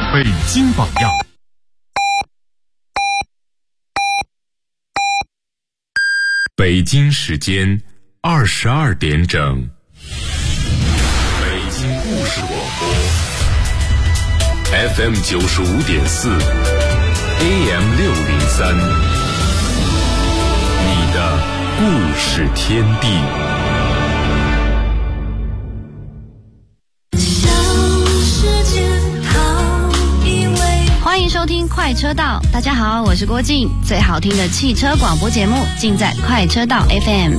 北京榜样。北京时间22点整，北京故事广播 FM 95.4 AM 603，你的故事天地。 欢迎收听快车道，大家好，我是郭靖。最好听的汽车广播节目尽在快车道 FM。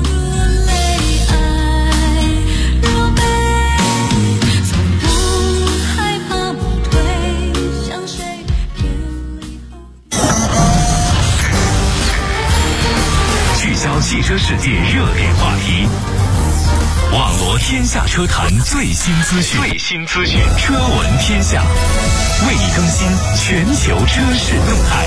聚焦汽车世界热点话题，网罗天下车坛最新资讯，车闻天下，为你更新全球车市动态。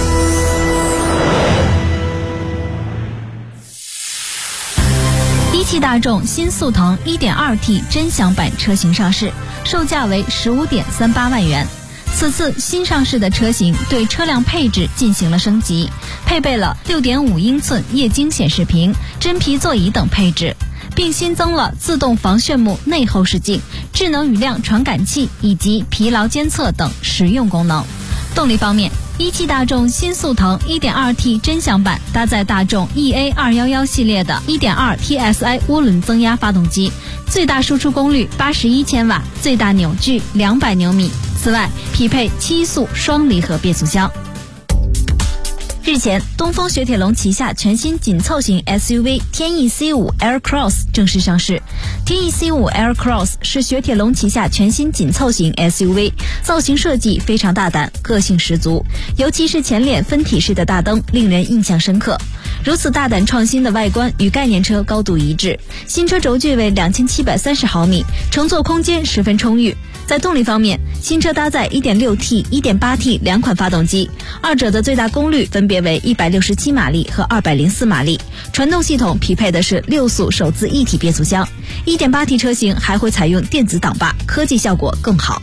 一汽大众新速腾 1.2T 臻享版车型上市，售价为15.38万元。此次新上市的车型对车辆配置进行了升级，配备了 6.5 英寸液晶显示屏、真皮座椅等配置，并新增了自动防眩目内后视镜、智能雨量传感器以及疲劳监测等实用功能。动力方面，一汽大众新速腾 1.2T 臻享版搭载大众 EA211 系列的 1.2 TSI 涡轮增压发动机，最大输出功率81千瓦，最大扭矩200牛米。此外，匹配7速双离合变速箱。日前，东风雪铁龙旗下全新紧凑型 SUV 天翼 C5 Aircross 正式上市。天翼 C5 Aircross 是雪铁龙旗下全新紧凑型 SUV， 造型设计非常大胆，个性十足，尤其是前脸分体式的大灯令人印象深刻。如此大胆创新的外观与概念车高度一致，新车轴距为2730毫米，乘坐空间十分充裕。在动力方面，新车搭载 1.6T、1.8T 两款发动机，二者的最大功率分别为167马力和204马力。传动系统匹配的是6速手自一体变速箱。1.8T 车型还会采用电子挡把，科技效果更好。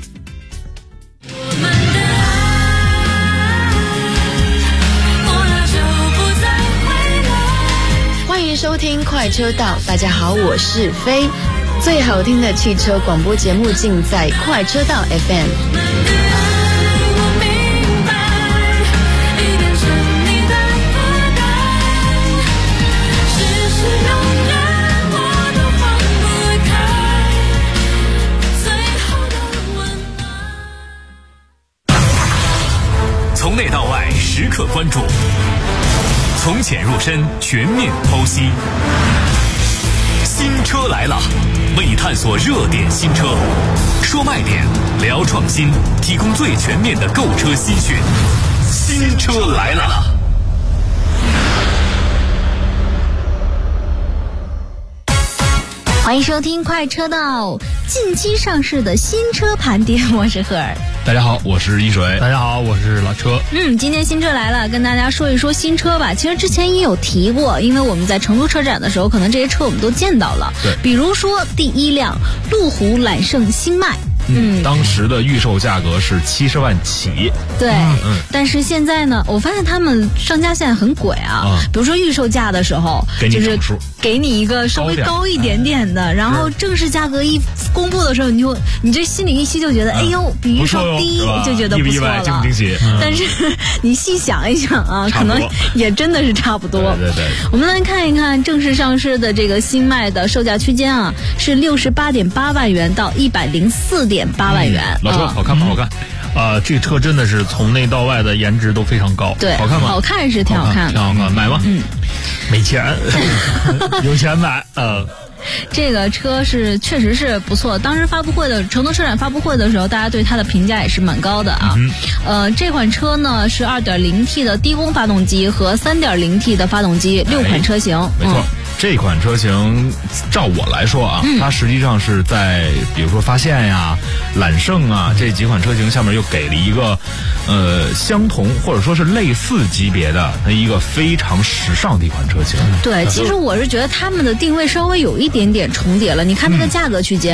欢迎收听快车道，大家好，我是飞。最好听的汽车广播节目尽在快车道 FM。 从内到外时刻关注，从浅入深全面剖析。新车来了，为你探索热点新车，说卖点，聊创新，提供最全面的购车新讯。新车来了。 欢迎收听快车道，近期上市的新车盘点，我是赫尔。 大家好，我是一水。 大家好，我是老车。 今天新车来了，跟大家说一说新车吧。其实之前也有提过，因为我们在成都车展的时候，可能这些车我们都见到了。 对， 比如说第一辆路虎揽胜星脉。 当时的预售价格是70万起。 对，但是现在呢，我发现他们上架现在很鬼啊。比如说预售价的时候，就是给你一个稍微高一点点的，然后正式价格一公布的时候，你这心里一吸就觉得，哎呦，比预售低，就觉得不错了。 惊不惊喜？ 但是你细想一想啊，可能也真的是差不多。 对。 我们来看一看正式上市的这个星脉的售价区间啊，是68.8万元到104.8万元。 老车好看不好看？ 这个车真的是从内到外的颜值都非常高。 对， 好看吗？ 好看是挺好看的。 挺好看，买吗？没钱，有钱买。 这个车是确实是不错，当时成都车展发布会的时候，大家对它的评价也是蛮高的啊。这款车呢是 2.0T 的低功发动机和 3.0T 的发动机，6款车型。 没错。这款车型照我来说啊，它实际上是在比如说发现呀、揽胜啊这几款车型下面又给了一个相同或者说是类似级别的一个非常时尚的一款车型。 对，其实我是觉得他们的定位稍微有一点点重叠了。你看这个价格区间，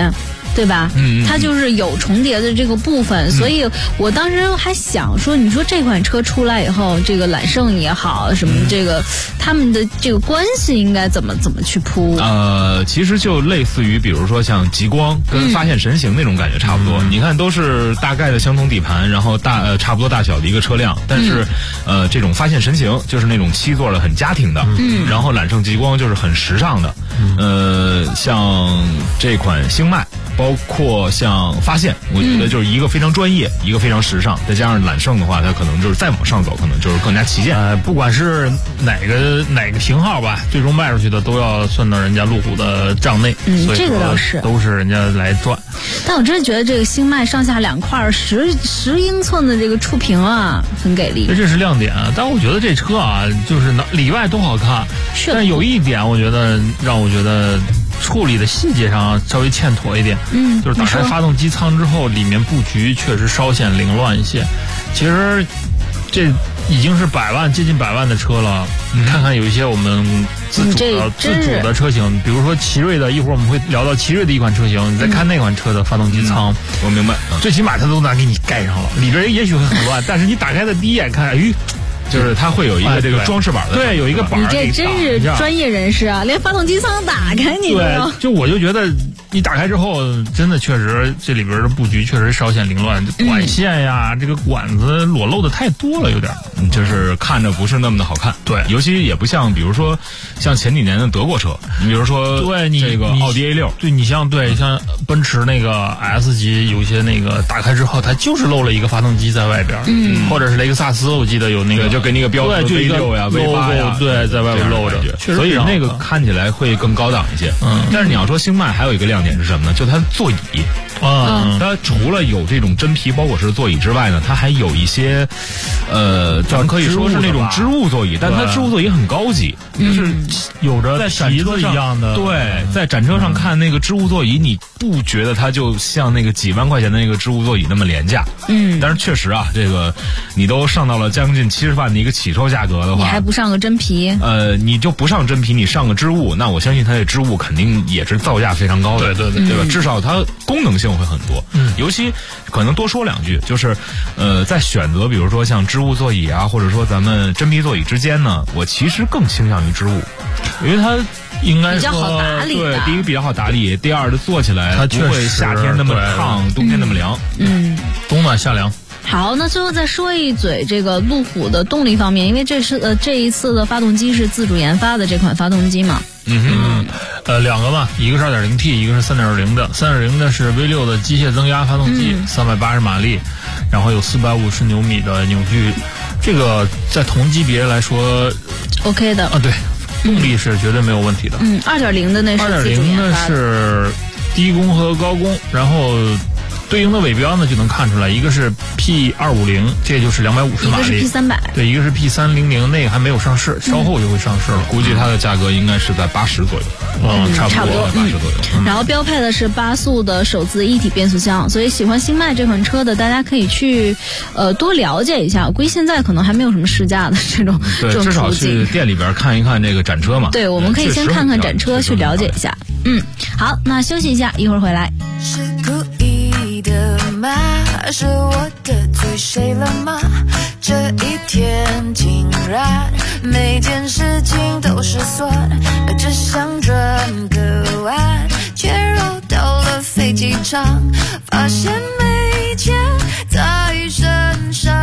对吧？它就是有重叠的这个部分，所以我当时还想说，你说这款车出来以后，这个揽胜也好，什么这个他们的这个关系应该怎么去铺？ 其实就类似于比如说像极光跟发现神行那种感觉差不多。你看都是大概的相同底盘，然后差不多大小的一个车辆，但是这种发现神行就是那种7座的很家庭的，然后揽胜极光就是很时尚的。像这款星脉，包括像发现，我觉得就是一个非常专业，一个非常时尚，再加上揽胜的话，它可能就是再往上走，可能就是更加旗舰。 不管是哪个型号吧，最终卖出去的都要算到人家路虎的账内。所以这个倒是都是人家来赚。 但我真的觉得这个星脉上下2块10英寸的这个触屏啊，很给力。 这是亮点。但我觉得这车啊，就是里外都好看，但有一点我觉得让我觉得处理的细节上稍微欠妥一点。就是打开发动机舱之后，里面布局确实稍显凌乱一些。其实这已经是接近100万的车了。你看看有一些我们自主的车型，比如说奇瑞的，一会儿我们会聊到奇瑞的一款车型，你再看那款车的发动机舱， 我明白， 最起码它都能给你盖上了，里边也许会很乱，但是你打开的第一眼看， 就是它会有一个这个装饰板的， 对，有一个板。 你这真是专业人士啊，连发动机舱打开你都要。 对，我就觉得你打开之后，真的确实这里边的布局确实稍显凌乱，管线呀，这个管子裸露的太多了，有点， 就是看着不是那么的好看。 对， 尤其也不像，比如说像前几年的德国车，你比如说这个奥迪 A6， 对你像奔驰那个 S 级，有些那个打开之后，它就是露了一个发动机在外边，或者是雷克萨斯，我记得有那个就给你个标志 V6 呀 V8 呀， 对，在外边露着， 所以那个看起来会更高档一些。但是你要说星脉还有一个亮点是什么呢？就它的座椅。它除了有这种真皮包裹式的座椅之外呢，它还有一些咱可以说是那种织物座椅，但它织物座椅很高级，就是有着在展车上一样的。 对，在展车上看那个织物座椅，你不觉得它就像那个几万块钱的那个织物座椅那么廉价？但是确实啊，这个你都上到了将近70万的一个起售价格的话， 你还不上个真皮？ 你就不上真皮，你上个织物，那我相信它的织物肯定也是造价非常高的，对吧？至少它功能性会很多。尤其可能多说2句，就是在选择比如说像织物座椅啊，或者说咱们真皮座椅之间呢，我其实更倾向于织物，因为它应该比较好打理。 对，第一个比较好打理，第二的坐起来它不会夏天那么烫，冬天那么凉。 冬暖夏凉。 好，那最后再说一嘴这个路虎的动力方面，因为这一次的发动机是自主研发的这款发动机嘛。 两个嘛，一个是 2.0T， 一个是 3.0 的。3.0 的是 V6 的机械增压发动机，380马力，然后有450牛米的扭矩，这个在同级别来说 OK 的。 对，动力是绝对没有问题的。 2.0 的那是自主研发的。 2.0 的是低功和高功，然后对应的尾标呢就能看出来，一个是 P250， 这就是250马力， 一个是 P300， 对，一个是 P300， 那个还没有上市，稍后就会上市了。 估计它的价格应该是在80左右， 差不多 80左右。 然后标配的是8速的手自一体变速箱，所以喜欢星脉这款车的，大家可以去多了解一下。我估计现在可能还没有什么试驾的这种至少去店里边看一看这个展车嘛。 对，我们可以先看看展车去了解一下。好，那休息一下，一会儿回来。 是故意的吗？是我得罪谁了吗？这一天竟然每件事情都失算，只想转个弯，却绕到了飞机场，发现没钱在身上。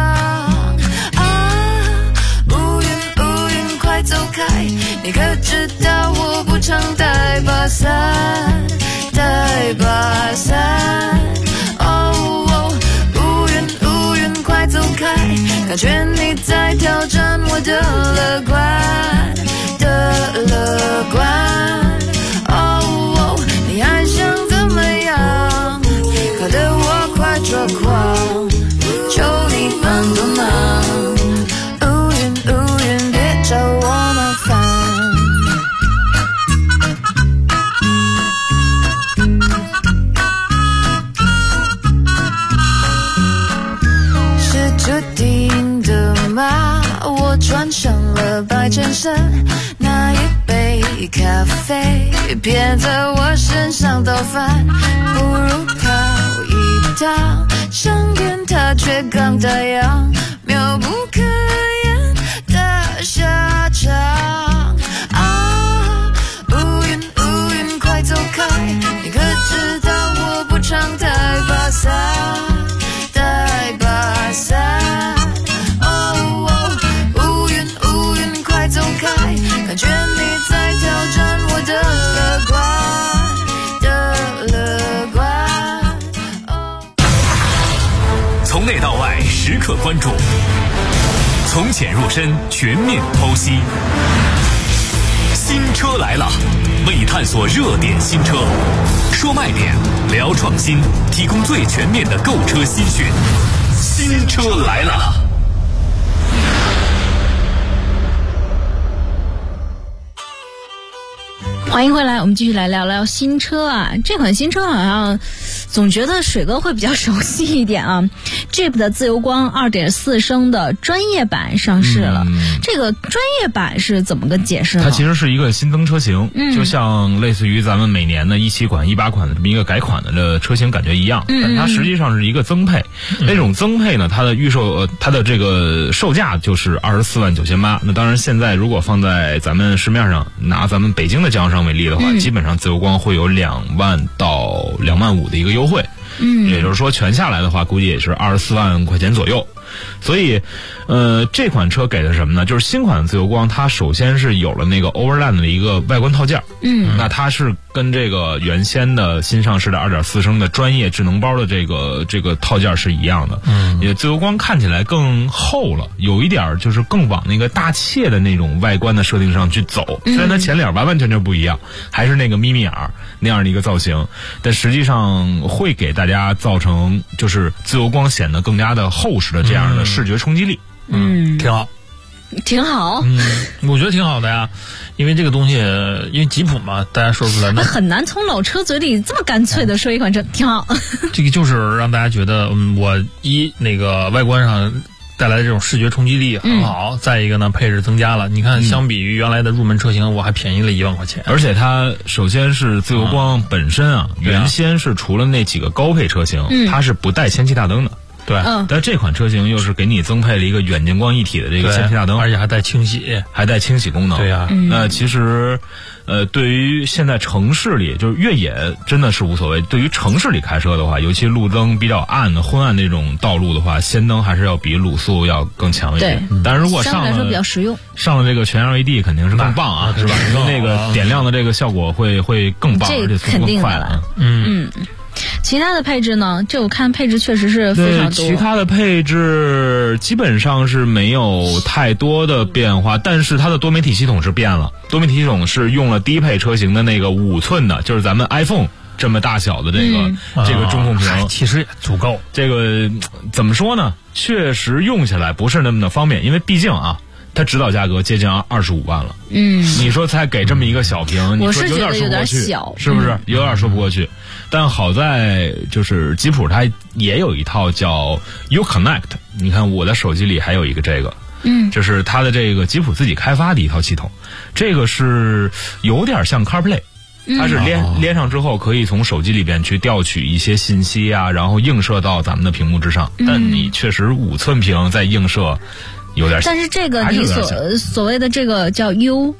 乌云快走开，你可知道我不常带把伞，带把伞。乌云快走开，感觉你在挑战我的乐观，你还想怎么样？搞得我快抓狂，求你帮帮忙。乌云别找我麻烦。是注定的吗？我穿上了白衬衫，那一杯杯咖啡偏在我身上倒翻，不如跑一趟上天它却刚打烊，妙不可言的下场啊！乌云快走开，你可知道我不常带把伞，带把伞。乌云快走开，感觉你在挑战我的乐观。 从内到外时刻关注，从浅入深全面剖析。新车来了，为你探索热点新车，说卖点，聊创新，提供最全面的购车资讯。新车来了。 欢迎回来，我们继续来聊聊新车啊。这款新车好像总觉得水哥会比较熟悉一点啊。Jeep 的自由光 2.4 升的专业版上市了。这个专业版是怎么个解释呢？ 它其实是一个新增车型，就像类似于咱们每年的17款、18款的这么一个改款的车型感觉一样，但它实际上是一个增配。那种增配呢，它的它的这个售价就是24.98万。那当然，现在如果放在咱们市面上，拿咱们北京的经销商为例的话，基本上自由光会有2万到2万5的一个优惠。也就是说全下来的话，估计也是24万块钱左右。所以这款车给的什么呢？就是新款的自由光，它首先是有了那个 Overland 的一个外观套件。那它是跟这个原先的新上市的 2.4 升的专业智能包的这个套件是一样的。也自由光看起来更厚了，有一点就是更往那个大切的那种外观的设定上去走。虽然它前脸完完全全不一样，还是那个眯眯眼那样的一个造型，但实际上会给大家造成就是自由光显得更加的厚实的这样的视觉冲击力。 挺好。我觉得挺好的呀，因为这个东西，因为吉普嘛，大家说出来很难从老车嘴里这么干脆的说一款车挺好。 这个就是让大家觉得，我那个外观上带来的这种视觉冲击力很好。再一个呢，配置增加了，你看相比于原来的入门车型，我还便宜了1万块钱。 而且它首先是自由光本身原先是除了那几个高配车型，它是不带氙气大灯的。 对， 但这款车型又是给你增配了一个远近光一体的这个氙气大灯， 而且还带清洗功能。 对呀，那其实对于现在城市里就是越野真的是无所谓。对于城市里开车的话，尤其路灯比较暗的昏暗那种道路的话，氙灯还是要比卤素要更强一点。但是如果相对来说比较实用， 上了这个全 LED 肯定是更棒啊，是吧？那个点亮的这个效果会更棒，而且速度更快了。 其他的配置呢？这我看配置确实是非常多。 其他的配置基本上是没有太多的变化，但是它的多媒体系统是变了。多媒体系统是用了低配车型的那个5寸的，就是咱们 iPhone 这么大小的这个中控屏， 其实也足够。 这个怎么说呢？确实用起来不是那么的方便，因为毕竟它指导价格接近25万了。你说才给这么一一个小屏，你说有点说不过去，是不是？有点说不过去。但好在就是吉普它也有一套叫 Uconnect， 你看我的手机里还有一个这个，就是它的这个吉普自己开发的一套系统，这个是有点像 CarPlay。它是连上之后可以从手机里边去调取一些信息啊，然后映射到咱们的屏幕之上。但你确实5寸屏在映射有点像， 但是这个你所谓的这个叫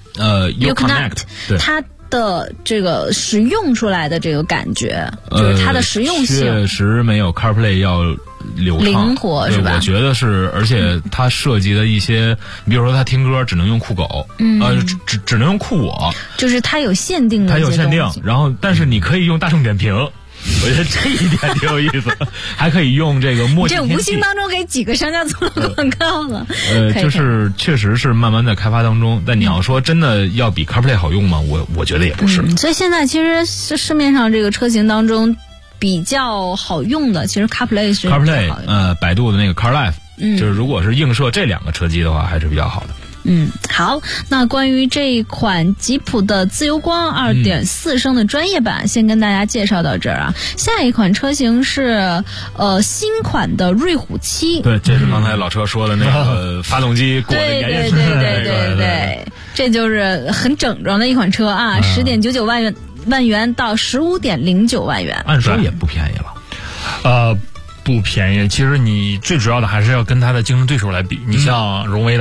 Uconnect， 它的这个使用出来的这个感觉，就是它的实用性确实没有 CarPlay 要流畅灵活，是吧？ 我觉得是，而且它设计的一些，比如说它听歌只能用酷狗，只能用酷我， 就是它有限定的， 它有限定。然后，但是你可以用大众点评。我觉得这一点挺有意思，还可以用这个墨迹天气。 这无形当中给几个商家做了广告了。 就是确实是慢慢在开发当中，但你要说真的要比 CarPlay 好用吗？我觉得也不是。 所以现在其实市面上这个车型当中比较好用的，其实 CarPlay 是比较好用的。 百度的那个 CarLife，就是如果是映射这2个车机的话，还是比较好的。 好，那关于这一款吉普的自由光 2.4 升的专业版，先跟大家介绍到这儿啊。下一款车型是新款的瑞虎7。 对，这是刚才老车说的那个发动机裹着岩石。 对，这就是很整装的一款车啊，10.99万元到15.09万元， 按说也不便宜了。 不便宜，其实你最主要的还是要跟它的竞争对手来比。你像荣威的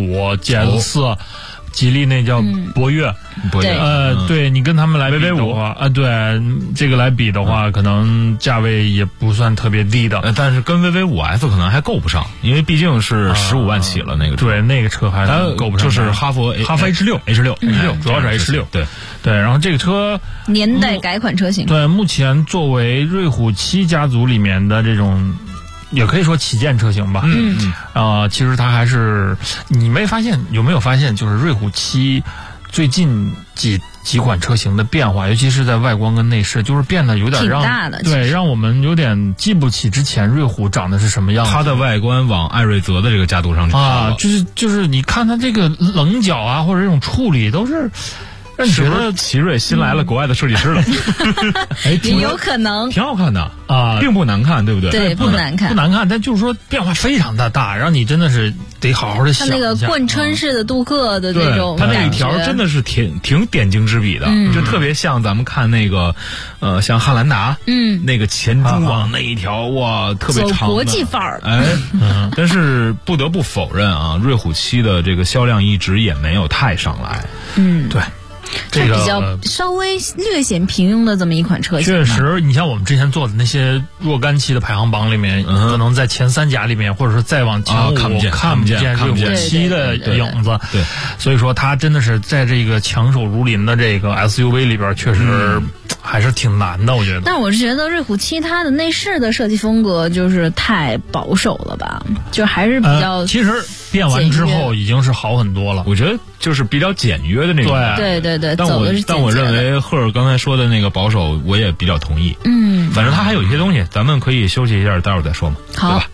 RX5、GS4，吉利那叫博越，对你跟他们来比的话对这个来比的话，可能价位也不算特别低的， 但是跟 VV5S 可能还够不上，因为毕竟是15万起了那个车。 对，那个车还够不上， 就是哈弗 H6， 主要是 H6。对，然后这个车年代改款车型。 对，目前作为瑞虎7家族里面的这种，也可以说旗舰车型吧。其实它还是，你有没有发现，就是瑞虎7最近几款车型的变化，尤其是在外观跟内饰，就是变得有点让我们有点记不起之前瑞虎长得是什么样子。 它的外观往艾瑞泽的这个家族上去啊，就是你看它这个棱角啊，或者这种处理都是。让你觉得奇瑞新来了国外的设计师了， 也有可能挺好看的啊，并不难看，对不对？ 对，不难看， 但就是说变化非常的大，让你真的是得好好的想一下。 它那个贯穿式的镀铬的那种， 它那一条真的是挺点睛之笔的，就特别像咱们看那个像汉兰达，那个前中网那一条，哇，特别长的， 走国际范儿。 但是不得不否认啊，瑞虎7的这个销量一直也没有太上来。 对。 这个比较稍微略显平庸的这么一款车型。 确实，你像我们之前做的那些若干期的排行榜里面，可能在前3甲里面，或者说再往前5看不见瑞虎7的影子。 对， 所以说它真的是在这个强手如林的这个 SUV 里边，确实还是挺难的，我觉得。 但我是觉得瑞虎7它的内饰的设计风格就是太保守了吧，就还是比较。 其实变完之后已经是好很多了， 我觉得就是比较简约的那种。 对， 但我认为赫尔刚才说的那个保守，我也比较同意。反正它还有一些东西，咱们可以休息一下，待会儿再说嘛，对吧？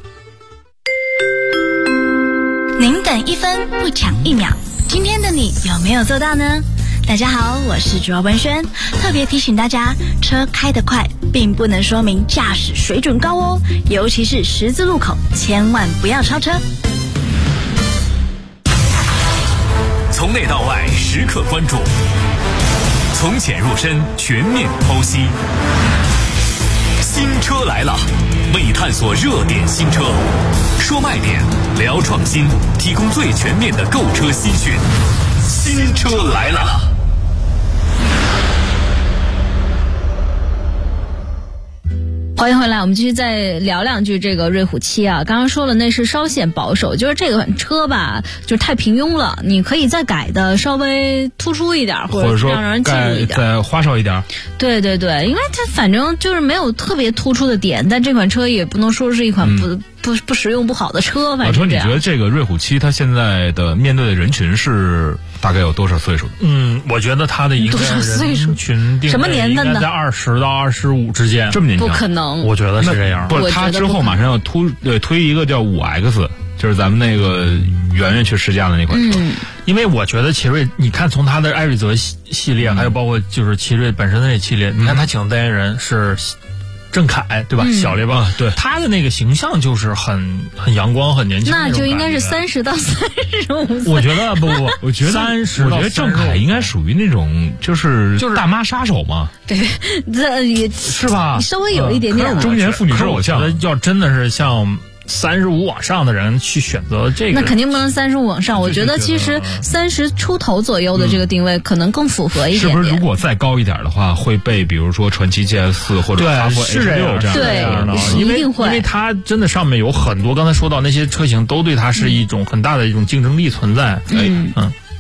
您等1分不抢1秒，今天的你有没有做到呢？大家好，我是主要文轩，特别提醒大家，车开得快并不能说明驾驶水准高哦，尤其是十字路口，千万不要超车。 从内到外时刻关注，从浅入深全面剖析。新车来了，为你探索热点新车，说卖点，聊创新，提供最全面的购车新讯。新车来了。 欢迎回来，我们继续再聊两句这个瑞虎7啊。刚刚说了内饰稍显保守，就是这款车吧，就是太平庸了，你可以再改的稍微突出一点，或者说让人记住一点， 再花哨一点。 对，因为它反正就是没有特别突出的点，但这款车也不能说是一款不实用不好的车。反正老车，你觉得这个瑞虎7它现在的面对的人群是大概有多少岁数的？ 我觉得它的一个人群什么年份呢？ 在20到25之间， 这么年轻？ 不可能。 我觉得是这样。 不，它之后马上要推一个叫5X，就是咱们那个圆圆去试驾的那款车。 因为我觉得奇瑞，你看从它的艾瑞泽系列，还有包括就是奇瑞本身的这系列，你看它请的代言人是郑恺，对吧？小猎豹， 对， 他的那个形象就是很阳光、很年轻。 那就应该是30到35岁。 我觉得不， 我觉得郑恺应该属于那种就是大妈杀手嘛。 对，这也是吧？ 稍微有一点点中年妇女偶像。 我觉得要真的是像35往上的人去选择这个， 那肯定不能35往上。我觉得其实30出头左右的这个定位可能更符合一点点。 是不是如果再高一点的话，会被比如说传祺 GS4 或者哈弗 H6 这样的？ 对，一定会。 因为它真的上面有很多，刚才说到那些车型都对它是一种很大的一种竞争力存在。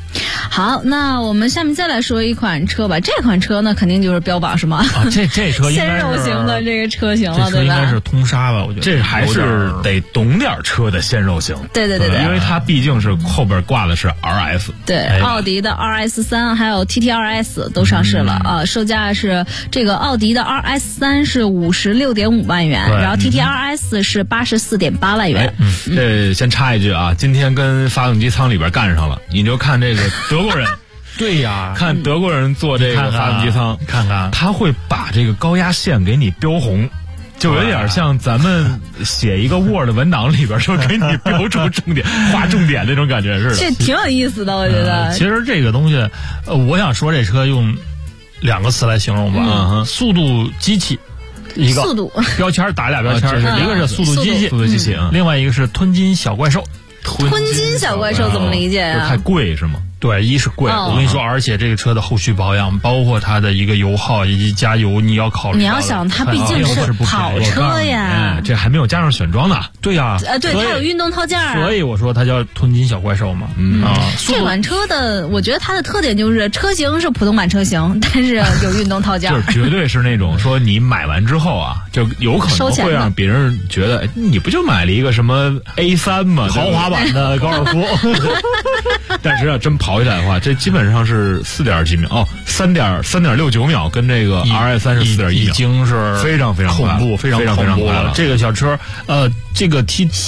好，那我们下面再来说一款车吧。这款车呢，肯定就是标榜什么？ 这车应该是鲜肉型的这个车型了， 对吧？这车应该是通杀吧？我觉得这还是得懂点车的鲜肉型。 对， 因为它毕竟是后边挂的是 RS。 对，奥迪的 RS3 还有 TT2S 都上市了售价是这个奥迪的 RS3 是56.5万元，然后 TT2S 是84.8万元。 这先插一句啊，今天跟发动机舱里边干上了，你就看这个德国人。 对呀， 看德国人做这个发动机舱， 看看他会把这个高压线给你标红，就有点像咱们写一个 Word 文档里边说给你标出重点、划重点那种感觉似的。 这挺有意思的，我觉得。 其实这个东西，我想说这车用2个词来形容吧，速度机器。一个速度标签打俩标签，一个是速度机器，另外一个是吞金小怪兽。 吞金小怪兽怎么理解啊？ 太贵是吗？ 对，一是贵，我跟你说，而且这个车的后续保养，包括它的一个油耗以及加油，你要考虑。 你要想，它毕竟是跑车呀， 这还没有加上选装呢。 对呀， 对，它有运动套件。 所以我说它叫吞金小怪兽嘛。 这款车的，我觉得它的特点就是车型是普通版车型，但是有运动套件。 就是绝对是那种说你买完之后啊，就有可能会让别人觉得，你不就买了一个什么 A3 吗？ 豪华版的高尔夫。 但是要真跑起来的话，这基本上是4.几秒3.69秒，跟这个 RS3 是4.1秒， 已经是非常恐怖，非常恐怖了。这个小车，这个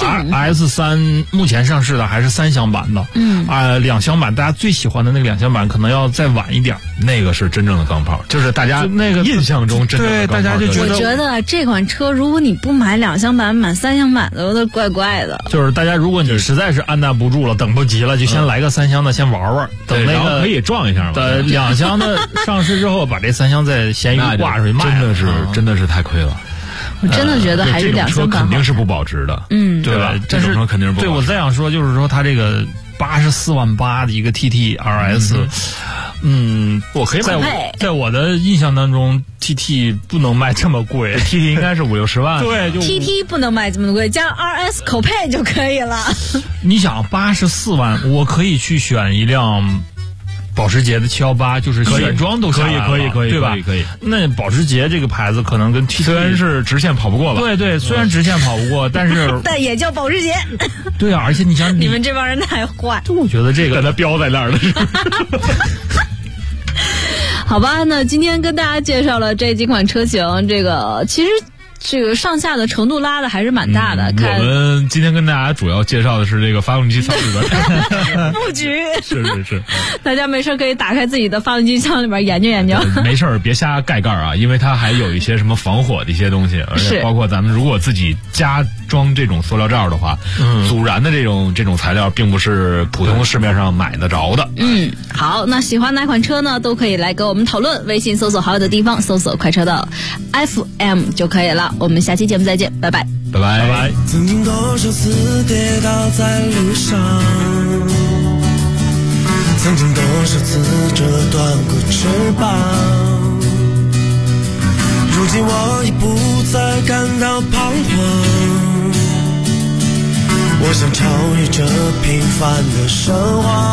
RS3 目前上市的还是3厢版的，2厢版大家最喜欢的那个2厢版可能要再晚一点， 那个是真正的钢炮，就是大家那个印象中真正的钢炮。 对，大家就觉得， 我觉得这款车如果你不买2厢版，买3厢版的有点怪怪的。 就是大家如果你实在是按捺不住了，等不及了，就先来个3厢的先玩玩，等那个可以撞一下嘛。 2厢的上市之后，把这3厢在闲鱼挂出去卖， 真的是太亏了。 我真的觉得还是2厢版肯定是不保值的，对吧？ 但是肯定是不保值。 对，我再想说，就是说它这个84.8万的一个 TT RS， 我可以在我的印象当中 ，TT 不能卖这么贵 ，TT 应该是5-60万。 对 ，TT 不能卖这么贵，加 RS 口配就可以了。 你想84万，我可以去选一辆保时捷的718，就是选装都可以， 对吧？ 可以。 那保时捷这个牌子可能跟 TT 虽然是直线跑不过吧， 对，虽然直线跑不过，但是但也叫保时捷。 对啊，而且你想， 你们这帮人太坏。 就我觉得这个给它标在那儿了。 好吧，那今天跟大家介绍了这几款车型，这个其实这个上下的程度拉的还是蛮大的。 我们今天跟大家主要介绍的是这个发动机舱里边布局， 是。 大家没事可以打开自己的发动机舱里边研究研究。 没事别瞎盖盖啊，因为它还有一些什么防火的一些东西，而且包括咱们如果自己加装这种塑料罩的话，阻燃的这种材料并不是普通市面上买得着的。 好，那喜欢哪款车呢？都可以来跟我们讨论，微信搜索好友的地方搜索快车道 FM 就可以了。我们下期节目再见，拜拜。 曾经多少次跌倒在路上，曾经多少次折断过翅膀，如今我已不再感到彷徨，我想超越这平凡的生活，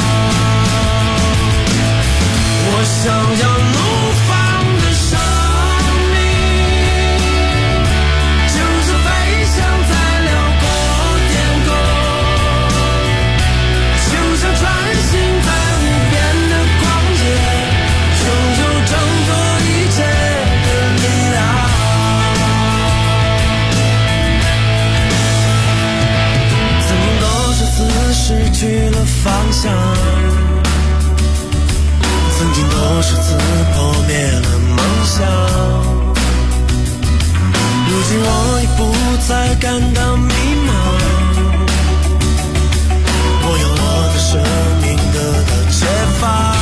我想要怒放的生命，就是飞翔在辽阔天空，就像穿行在无边的旷野，拥有挣脱一切的力量。曾经多少次失去了方向，曾经多少次破灭了梦想，如今我已不再感到迷茫，我用我的生命得到解放，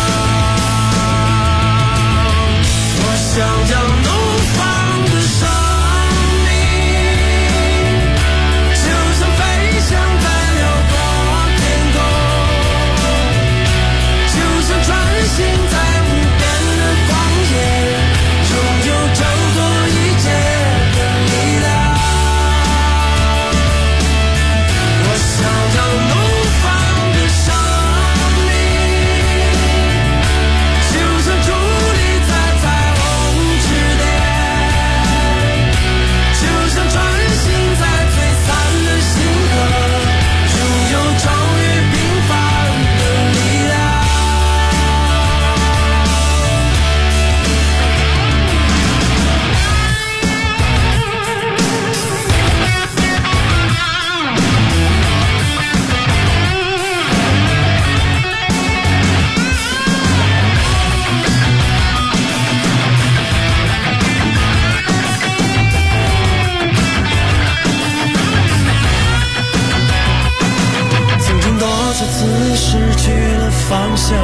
我想要怒放的生命，就像飞翔在辽阔天空，就像穿行在无边的旷野，拥有挣脱一切的力量。 失去了方向，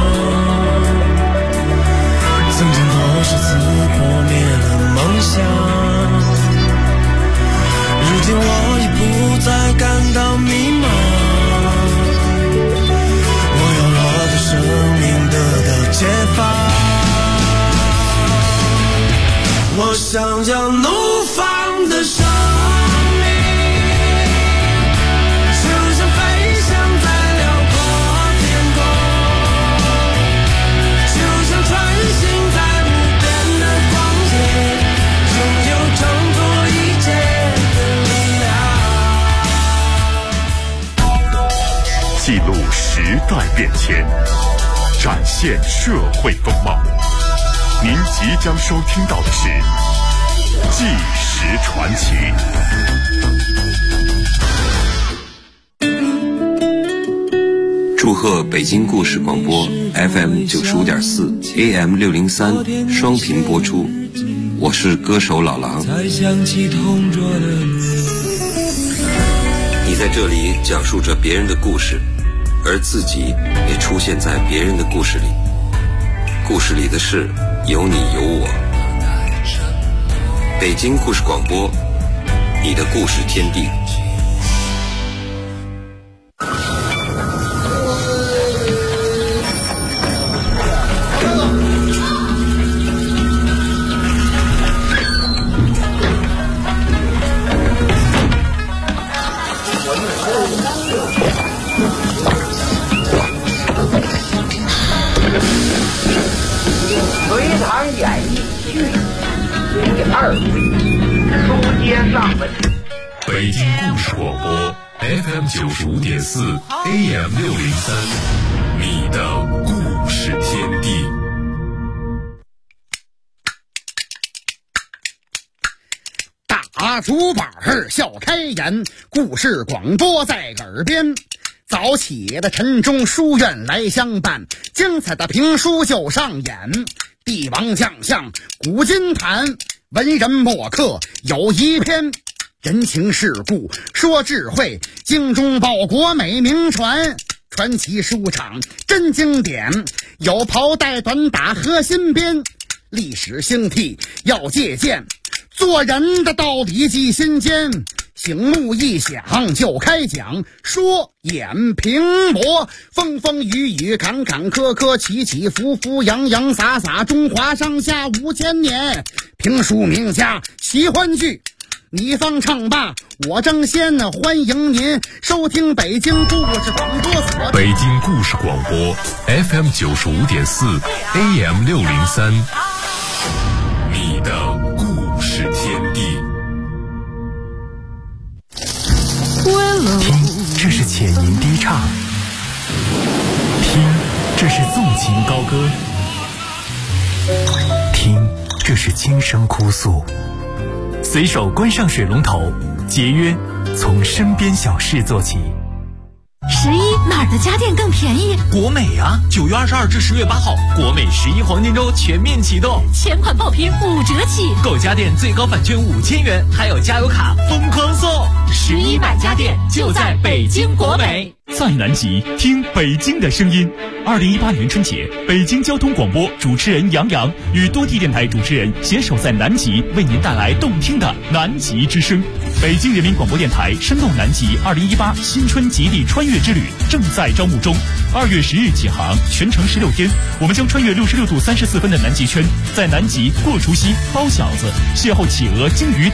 曾经多少次破灭了梦想，如今我已不再感到迷茫，我要我的生命得到解放，我想将怒放的生命就像飞翔在辽阔天空，就像穿行在无边的光线，拥有挣脱一切的力量， 记录时代变迁，展现社会风貌。您即将收听到的是《纪实传奇》。 祝贺北京故事广播 FM 95.4 AM 603双频播出，我是歌手老狼。你在这里讲述着别人的故事，而自己也出现在别人的故事里，故事里的事有你有我。北京故事广播，你的故事天地。 隋唐演义续第2回，书接上文。 北京故事广播 FM 95.4 AM 603，你的故事天地。 大竹板笑开颜，故事广播在耳边。早起的晨钟书院来相伴，精彩的评书就上演。帝王将相古今谈，文人墨客有一篇。人情世故说智慧，精忠报国美名传。传奇书场真经典，有袍带短打和新编。历史兴替要借鉴，做人的道理记心间。醒目一响就开讲，说演评驳，风风雨雨坎坎坷坷，起起伏伏洋洋洒洒，中华上下5000年。评书名家喜欢剧，你方唱罢我争先，欢迎您收听北京故事广播所。 北京故事广播 FM 95.4 AM 603，你的故事天地。 听，这是浅吟低唱；听，这是纵情高歌；听，这是轻声哭诉。随手关上水龙头，节约从身边小事做起。 11哪儿的家电更便宜？ 国美啊！9月22至10月8号，国美11黄金周全面启动， 全款爆品5折起， 购家电最高返券5000元，还有加油卡疯狂送。 11买家电就在北京国美。 在南极听北京的声音。2018年春节，北京交通广播主持人杨洋与多地电台主持人携手在南极，为您带来动听的南极之声。北京人民广播电台深动南极2018新春极地穿越之旅正在招募中，2月10日起航，全程16天，我们将穿越66度34分的南极圈，在南极过除夕、包饺子，邂逅企鹅、鲸鱼。